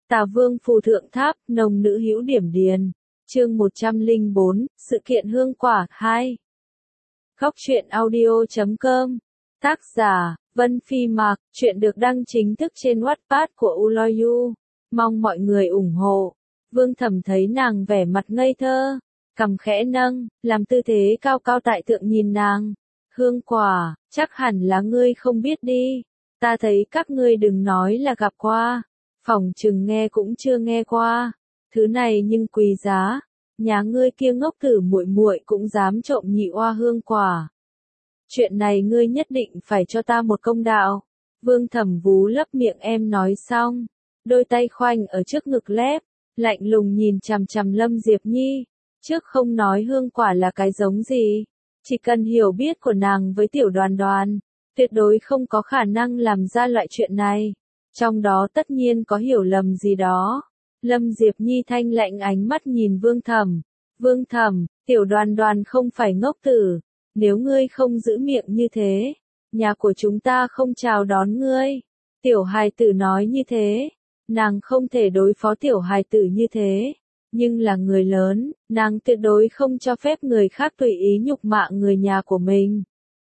Tà Vương phù thượng tháp, nồng nữ hữu điểm điền. Chương 104, sự kiện hương quả 2. Góc truyện audio.com. Tác giả, Vân Phi Mạc, truyện được đăng chính thức trên Wattpad của Uloyu. Mong mọi người ủng hộ. Vương Thẩm thấy nàng vẻ mặt ngây thơ, cằm khẽ nâng, làm tư thế cao cao tại thượng nhìn nàng. Hương quả, chắc hẳn là ngươi không biết đi. Ta thấy các ngươi đừng nói là gặp qua, phỏng chừng nghe cũng chưa nghe qua. Thứ này nhưng quý giá, nhà ngươi kia ngốc tử muội muội cũng dám trộm nhị oa hương quả. Chuyện này ngươi nhất định phải cho ta một công đạo. Vương Thẩm vú lấp miệng em nói xong, đôi tay khoanh ở trước ngực lép, lạnh lùng nhìn chằm chằm Lâm Diệp Nhi. Trước không nói hương quả là cái giống gì, chỉ cần hiểu biết của nàng với Tiểu Đoàn Đoàn, tuyệt đối không có khả năng làm ra loại chuyện này. Trong đó tất nhiên có hiểu lầm gì đó. Lâm Diệp Nhi thanh lạnh ánh mắt nhìn Vương Thẩm. Vương Thẩm, Tiểu Đoàn Đoàn không phải ngốc tử. Nếu ngươi không giữ miệng như thế, nhà của chúng ta không chào đón ngươi. Tiểu hài tử nói như thế, nàng không thể đối phó tiểu hài tử như thế. Nhưng là người lớn, nàng tuyệt đối không cho phép người khác tùy ý nhục mạ người nhà của mình.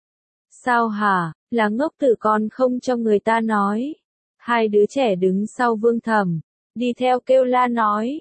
Sao hả, là ngốc tử con không cho người ta nói. Hai đứa trẻ đứng sau Vương Thẩm, đi theo kêu la nói.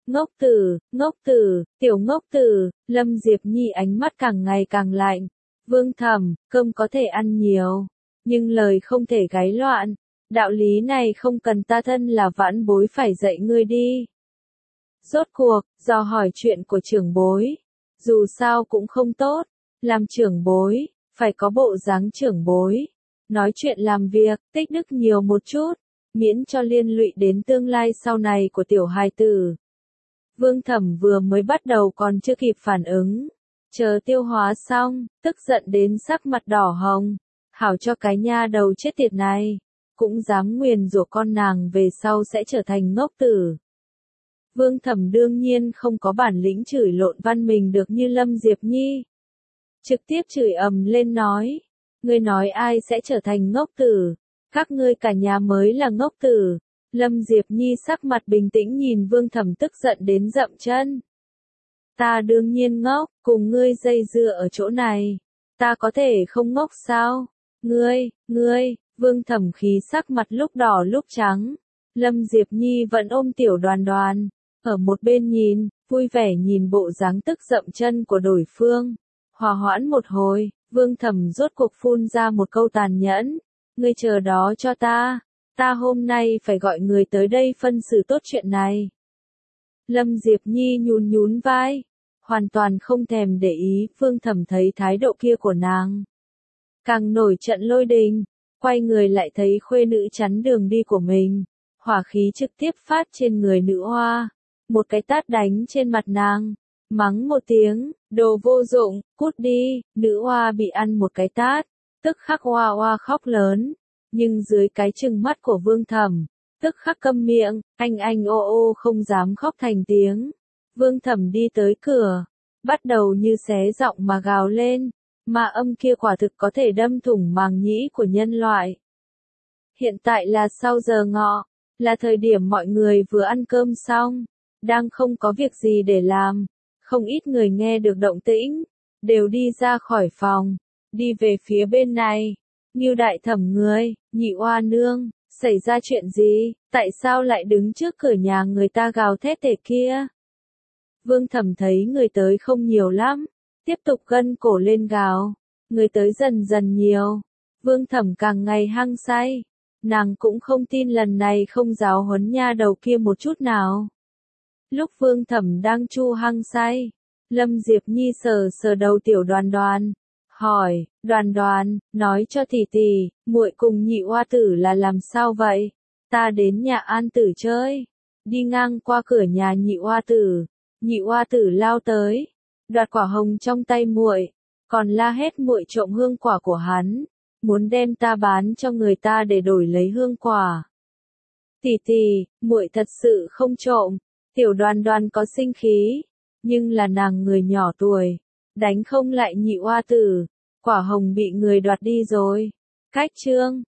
Ngốc tử, tiểu ngốc tử. Lâm Diệp Nhi ánh mắt càng ngày càng lạnh. Vương Thẩm, cơm có thể ăn nhiều, nhưng lời không thể gáy loạn. Đạo lý này không cần ta thân là vãn bối phải dạy ngươi đi. Rốt cuộc, do hỏi chuyện của trưởng bối, dù sao cũng không tốt, làm trưởng bối, phải có bộ dáng trưởng bối, nói chuyện làm việc, tích đức nhiều một chút, miễn cho liên lụy đến tương lai sau này của tiểu hài tử. Vương Thẩm vừa mới bắt đầu còn chưa kịp phản ứng, chờ tiêu hóa xong, tức giận đến sắc mặt đỏ hồng, hảo cho cái nha đầu chết tiệt này, cũng dám nguyền rủa con nàng về sau sẽ trở thành ngốc tử. Vương Thẩm đương nhiên không có bản lĩnh chửi lộn văn mình được như Lâm Diệp Nhi. Trực tiếp chửi ầm lên nói, ngươi nói ai sẽ trở thành ngốc tử, các ngươi cả nhà mới là ngốc tử. Lâm Diệp Nhi sắc mặt bình tĩnh nhìn Vương Thẩm tức giận đến dậm chân. Ta đương nhiên ngốc, cùng ngươi dây dưa ở chỗ này, ta có thể không ngốc sao? Ngươi, Vương Thẩm khí sắc mặt lúc đỏ lúc trắng. Lâm Diệp Nhi vẫn ôm Tiểu Đoàn Đoàn, ở một bên nhìn, vui vẻ nhìn bộ dáng tức dậm chân của đối phương. Hòa hoãn một hồi, Vương Thẩm rốt cuộc phun ra một câu tàn nhẫn. Ngươi chờ đó cho ta hôm nay phải gọi người tới đây phân xử tốt chuyện này. Lâm Diệp Nhi nhún vai, hoàn toàn không thèm để ý. Vương Thẩm thấy thái độ kia của nàng, càng nổi trận lôi đình, quay người lại thấy khuê nữ chắn đường đi của mình, hỏa khí trực tiếp phát trên người nữ oa, một cái tát đánh trên mặt nàng, mắng một tiếng, đồ vô dụng, cút đi. Nữ oa bị ăn một cái tát, tức khắc oa oa khóc lớn, nhưng dưới cái trừng mắt của Vương Thẩm, tức khắc câm miệng, anh ô ô không dám khóc thành tiếng. Vương Thẩm đi tới cửa, bắt đầu như xé giọng mà gào lên, mà âm kia quả thực có thể đâm thủng màng nhĩ của nhân loại. Hiện tại là sau giờ ngọ, là thời điểm mọi người vừa ăn cơm xong, đang không có việc gì để làm. Không ít người nghe được động tĩnh, đều đi ra khỏi phòng, đi về phía bên này. Ngưu Đại Thẩm người, nhị oa nương, xảy ra chuyện gì, tại sao lại đứng trước cửa nhà người ta gào thét thế kia? Vương Thẩm thấy người tới không nhiều lắm, tiếp tục gân cổ lên gào, người tới dần dần nhiều. Vương Thẩm càng ngày hăng say, nàng cũng không tin lần này không giáo huấn nha đầu kia một chút nào. Lúc Vương Thẩm đang chu hăng say, Lâm Diệp Nhi sờ đầu Tiểu Đoàn Đoàn, hỏi, Đoàn Đoàn, nói cho tỷ, muội cùng nhị oa tử là làm sao vậy? Ta đến nhà An Tử chơi, đi ngang qua cửa nhà nhị oa tử lao tới, đoạt quả hồng trong tay muội, còn la hét muội trộm hương quả của hắn, muốn đem ta bán cho người ta để đổi lấy hương quả. Tỷ, muội thật sự không trộm. Tiểu Đoàn Đoàn có sinh khí, nhưng là nàng người nhỏ tuổi, đánh không lại nhị oa tử, quả hồng bị người đoạt đi rồi. Cách chương